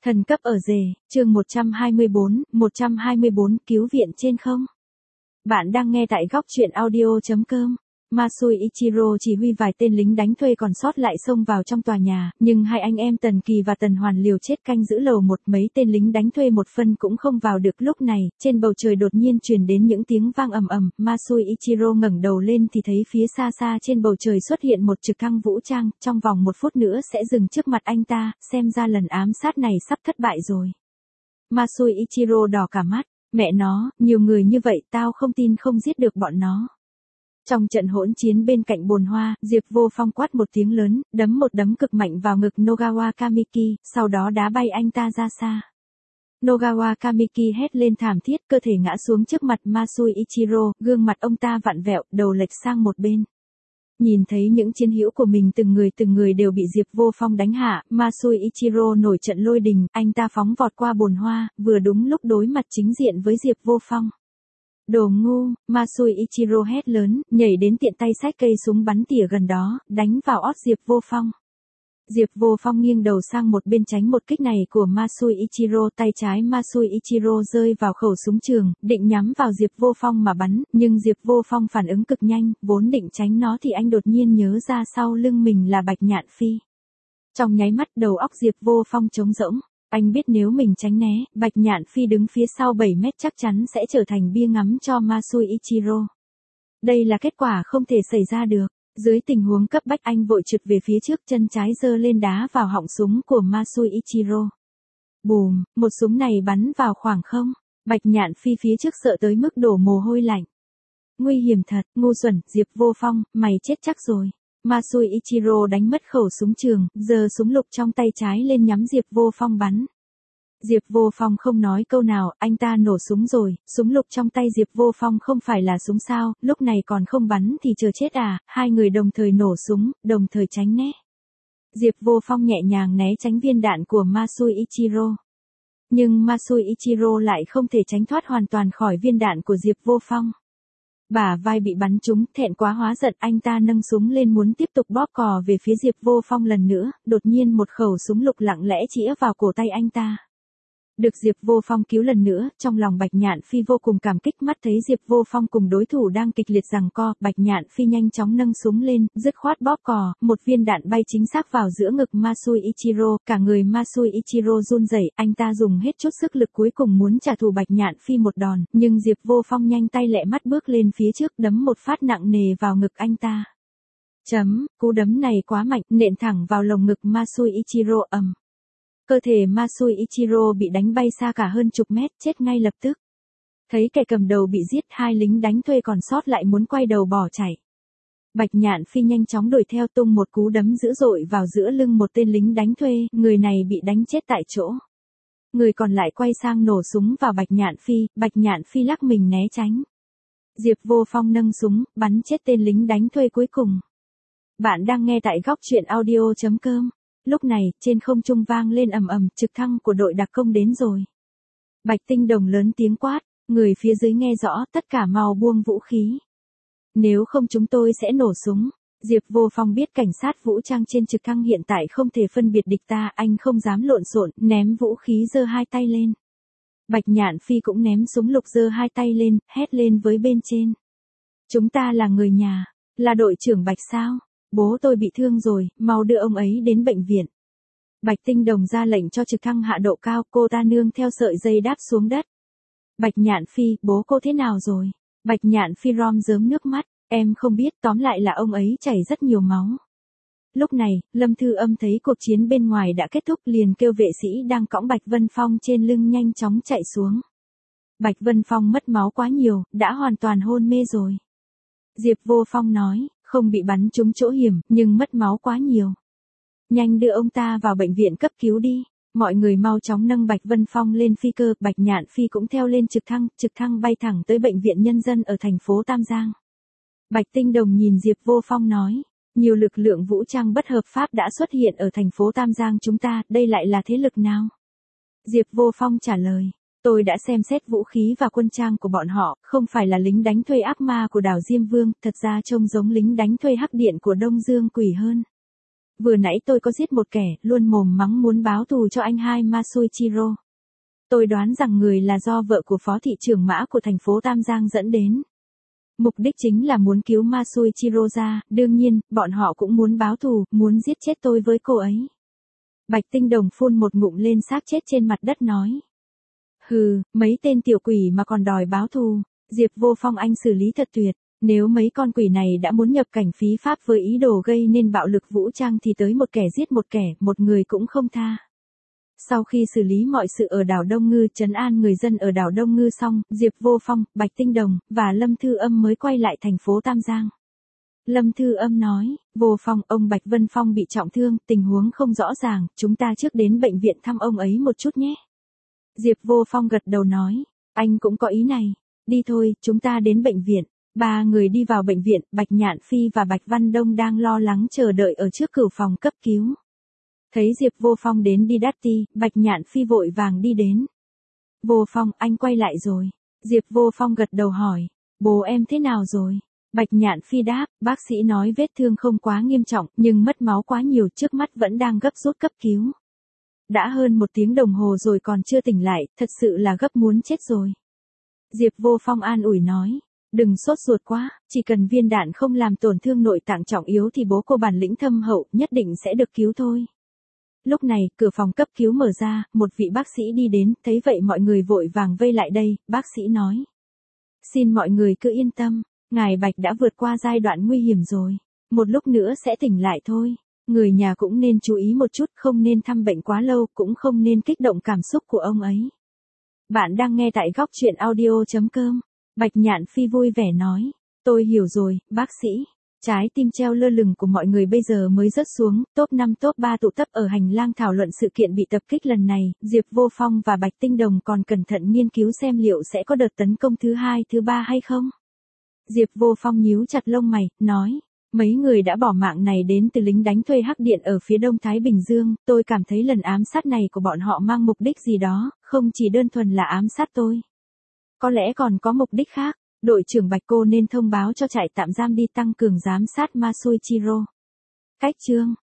Thần cấp ở rể, chương 124 cứu viện trên không. Bạn đang nghe tại góc truyện audio.com. Masui Ichiro chỉ huy vài tên lính đánh thuê còn sót lại xông vào trong tòa nhà, nhưng hai anh em Tần Kỳ và Tần Hoàn liều chết canh giữ lầu một, mấy tên lính đánh thuê một phân cũng không vào được. Lúc này, trên bầu trời đột nhiên truyền đến những tiếng vang ầm ầm, Masui Ichiro ngẩng đầu lên thì thấy phía xa xa trên bầu trời xuất hiện một trực thăng vũ trang, trong vòng 1 phút nữa sẽ dừng trước mặt anh ta, xem ra lần ám sát này sắp thất bại rồi. Masui Ichiro đỏ cả mắt, mẹ nó, nhiều người như vậy tao không tin không giết được bọn nó. Trong trận hỗn chiến bên cạnh bồn hoa, Diệp Vô Phong quát một tiếng lớn, đấm một đấm cực mạnh vào ngực Nogawa Kamiki, sau đó đá bay anh ta ra xa. Nogawa Kamiki hét lên thảm thiết, cơ thể ngã xuống trước mặt Masui Ichiro, gương mặt ông ta vặn vẹo, đầu lệch sang một bên. Nhìn thấy những chiến hữu của mình từng người đều bị Diệp Vô Phong đánh hạ, Masui Ichiro nổi trận lôi đình, anh ta phóng vọt qua bồn hoa, vừa đúng lúc đối mặt chính diện với Diệp Vô Phong. Đồ ngu, Masui Ichiro hét lớn, nhảy đến tiện tay xách cây súng bắn tỉa gần đó, đánh vào ót Diệp Vô Phong. Diệp Vô Phong nghiêng đầu sang một bên tránh một kích này của Masui Ichiro, tay trái Masui Ichiro rơi vào khẩu súng trường, định nhắm vào Diệp Vô Phong mà bắn, nhưng Diệp Vô Phong phản ứng cực nhanh, vốn định tránh nó thì anh đột nhiên nhớ ra sau lưng mình là Bạch Nhạn Phi. Trong nháy mắt đầu óc Diệp Vô Phong trống rỗng. Anh biết nếu mình tránh né, Bạch Nhạn Phi đứng phía sau 7 mét chắc chắn sẽ trở thành bia ngắm cho Masui Ichiro. Đây là kết quả không thể xảy ra được. Dưới tình huống cấp bách anh vội trượt về phía trước, chân trái giơ lên đá vào họng súng của Masui Ichiro. Bùm, một súng này bắn vào khoảng không. Bạch Nhạn Phi phía trước sợ tới mức đổ mồ hôi lạnh. Nguy hiểm thật, ngu xuẩn, Diệp Vô Phong, mày chết chắc rồi. Masui Ichiro đánh mất khẩu súng trường, giơ súng lục trong tay trái lên nhắm Diệp Vô Phong bắn. Diệp Vô Phong không nói câu nào, anh ta nổ súng rồi, súng lục trong tay Diệp Vô Phong không phải là súng sao, lúc này còn không bắn thì chờ chết à, hai người đồng thời nổ súng, đồng thời tránh né. Diệp Vô Phong nhẹ nhàng né tránh viên đạn của Masui Ichiro. Nhưng Masui Ichiro lại không thể tránh thoát hoàn toàn khỏi viên đạn của Diệp Vô Phong. Bả vai bị bắn trúng, thẹn quá hóa giận, anh ta nâng súng lên muốn tiếp tục bóp cò về phía Diệp Vô Phong lần nữa, đột nhiên một khẩu súng lục lặng lẽ chĩa vào cổ tay anh ta. Được Diệp Vô Phong cứu lần nữa, trong lòng Bạch Nhạn Phi vô cùng cảm kích, mắt thấy Diệp Vô Phong cùng đối thủ đang kịch liệt giằng co, Bạch Nhạn Phi nhanh chóng nâng súng lên, dứt khoát bóp cò, một viên đạn bay chính xác vào giữa ngực Masui Ichiro, cả người Masui Ichiro run rẩy, anh ta dùng hết chút sức lực cuối cùng muốn trả thù Bạch Nhạn Phi một đòn, nhưng Diệp Vô Phong nhanh tay lẹ mắt bước lên phía trước, đấm một phát nặng nề vào ngực anh ta. Cú đấm này quá mạnh, nện thẳng vào lồng ngực Masui Ichiro, ầm. Cơ thể Masui Ichiro bị đánh bay xa cả hơn chục mét, chết ngay lập tức. Thấy kẻ cầm đầu bị giết, hai lính đánh thuê còn sót lại muốn quay đầu bỏ chạy. Bạch Nhạn Phi nhanh chóng đuổi theo, tung một cú đấm dữ dội vào giữa lưng một tên lính đánh thuê, người này bị đánh chết tại chỗ. Người còn lại quay sang nổ súng vào Bạch Nhạn Phi lắc mình né tránh. Diệp Vô Phong nâng súng, bắn chết tên lính đánh thuê cuối cùng. Bạn đang nghe tại góc truyện audio.com. Lúc này, trên không trung vang lên ầm ầm, trực thăng của đội đặc công đến rồi. Bạch Tinh Đồng lớn tiếng quát, người phía dưới nghe rõ, tất cả mau buông vũ khí. Nếu không chúng tôi sẽ nổ súng. Diệp Vô Phong biết cảnh sát vũ trang trên trực thăng hiện tại không thể phân biệt địch ta, anh không dám lộn xộn, ném vũ khí giơ hai tay lên. Bạch Nhạn Phi cũng ném súng lục giơ hai tay lên, hét lên với bên trên. Chúng ta là người nhà, là đội trưởng Bạch sao? Bố tôi bị thương rồi, mau đưa ông ấy đến bệnh viện. Bạch Tinh Đồng ra lệnh cho trực thăng hạ độ cao, cô ta nương theo sợi dây đáp xuống đất. Bạch Nhạn Phi, bố cô thế nào rồi? Bạch Nhạn Phi rom rớm nước mắt, em không biết, tóm lại là ông ấy chảy rất nhiều máu. Lúc này, Lâm Thư Âm thấy cuộc chiến bên ngoài đã kết thúc, liền kêu vệ sĩ đang cõng Bạch Vân Phong trên lưng nhanh chóng chạy xuống. Bạch Vân Phong mất máu quá nhiều, đã hoàn toàn hôn mê rồi. Diệp Vô Phong nói, không bị bắn trúng chỗ hiểm, nhưng mất máu quá nhiều. Nhanh đưa ông ta vào bệnh viện cấp cứu đi. Mọi người mau chóng nâng Bạch Vân Phong lên phi cơ, Bạch Nhạn Phi cũng theo lên trực thăng bay thẳng tới bệnh viện nhân dân ở thành phố Tam Giang. Bạch Tinh Đồng nhìn Diệp Vô Phong nói, nhiều lực lượng vũ trang bất hợp pháp đã xuất hiện ở thành phố Tam Giang chúng ta, đây lại là thế lực nào? Diệp Vô Phong trả lời, tôi đã xem xét vũ khí và quân trang của bọn họ, không phải là lính đánh thuê ác ma của đảo Diêm Vương, thật ra trông giống lính đánh thuê Hắc Điện của Đông Dương Quỷ hơn. vừa nãy tôi có giết một kẻ, luôn mồm mắng muốn báo thù cho anh hai Masuichiro. Tôi đoán rằng người là do vợ của phó thị trưởng Mã của thành phố Tam Giang dẫn đến. Mục đích chính là muốn cứu Masuichiro ra, đương nhiên, bọn họ cũng muốn báo thù, muốn giết chết tôi với cô ấy. Bạch Tinh Đồng phun một ngụm lên xác chết trên mặt đất nói. Hừ, mấy tên tiểu quỷ mà còn đòi báo thù, Diệp Vô Phong anh xử lý thật tuyệt, nếu mấy con quỷ này đã muốn nhập cảnh phí pháp với ý đồ gây nên bạo lực vũ trang thì tới một kẻ giết một kẻ, một người cũng không tha. Sau khi xử lý mọi sự ở đảo Đông Ngư, trấn an người dân ở đảo Đông Ngư xong, Diệp Vô Phong, Bạch Tinh Đồng, và Lâm Thư Âm mới quay lại thành phố Tam Giang. Lâm Thư Âm nói, Vô Phong, ông Bạch Vân Phong bị trọng thương, tình huống không rõ ràng, chúng ta trước đến bệnh viện thăm ông ấy một chút nhé. Diệp Vô Phong gật đầu nói, anh cũng có ý này, đi thôi, chúng ta đến bệnh viện. Ba người đi vào bệnh viện, Bạch Nhạn Phi và Bạch Văn Đông đang lo lắng chờ đợi ở trước cửa phòng cấp cứu. Thấy Diệp Vô Phong đến đi đắt ti, Bạch Nhạn Phi vội vàng đi đến. Vô Phong, anh quay lại rồi. Diệp Vô Phong gật đầu hỏi, bố em thế nào rồi? Bạch Nhạn Phi đáp, bác sĩ nói vết thương không quá nghiêm trọng, nhưng mất máu quá nhiều, trước mắt vẫn đang gấp rút cấp cứu. Đã hơn 1 tiếng đồng hồ rồi còn chưa tỉnh lại, thật sự là gấp muốn chết rồi. Diệp Vô Phong an ủi nói, đừng sốt ruột quá, chỉ cần viên đạn không làm tổn thương nội tạng trọng yếu thì bố cô bản lĩnh thâm hậu, nhất định sẽ được cứu thôi. Lúc này, cửa phòng cấp cứu mở ra, một vị bác sĩ đi đến, thấy vậy mọi người vội vàng vây lại đây, bác sĩ nói. Xin mọi người cứ yên tâm, ngài Bạch đã vượt qua giai đoạn nguy hiểm rồi, một lúc nữa sẽ tỉnh lại thôi. Người nhà cũng nên chú ý một chút, không nên thăm bệnh quá lâu, cũng không nên kích động cảm xúc của ông ấy. Bạn đang nghe tại góc truyện audio.com. Bạch Nhạn Phi vui vẻ nói, tôi hiểu rồi, bác sĩ. Trái tim treo lơ lửng của mọi người bây giờ mới rớt xuống, top 5 top 3 tụ tập ở hành lang thảo luận sự kiện bị tập kích lần này, Diệp Vô Phong và Bạch Tinh Đồng còn cẩn thận nghiên cứu xem liệu sẽ có đợt tấn công thứ 2, thứ 3 hay không. Diệp Vô Phong nhíu chặt lông mày, nói, mấy người đã bỏ mạng này đến từ lính đánh thuê Hắc Điện ở phía đông Thái Bình Dương, tôi cảm thấy lần ám sát này của bọn họ mang mục đích gì đó, không chỉ đơn thuần là ám sát tôi. Có lẽ còn có mục đích khác. Đội trưởng Bạch cô nên thông báo cho trại tạm giam đi tăng cường giám sát Masuichiro. Cách chương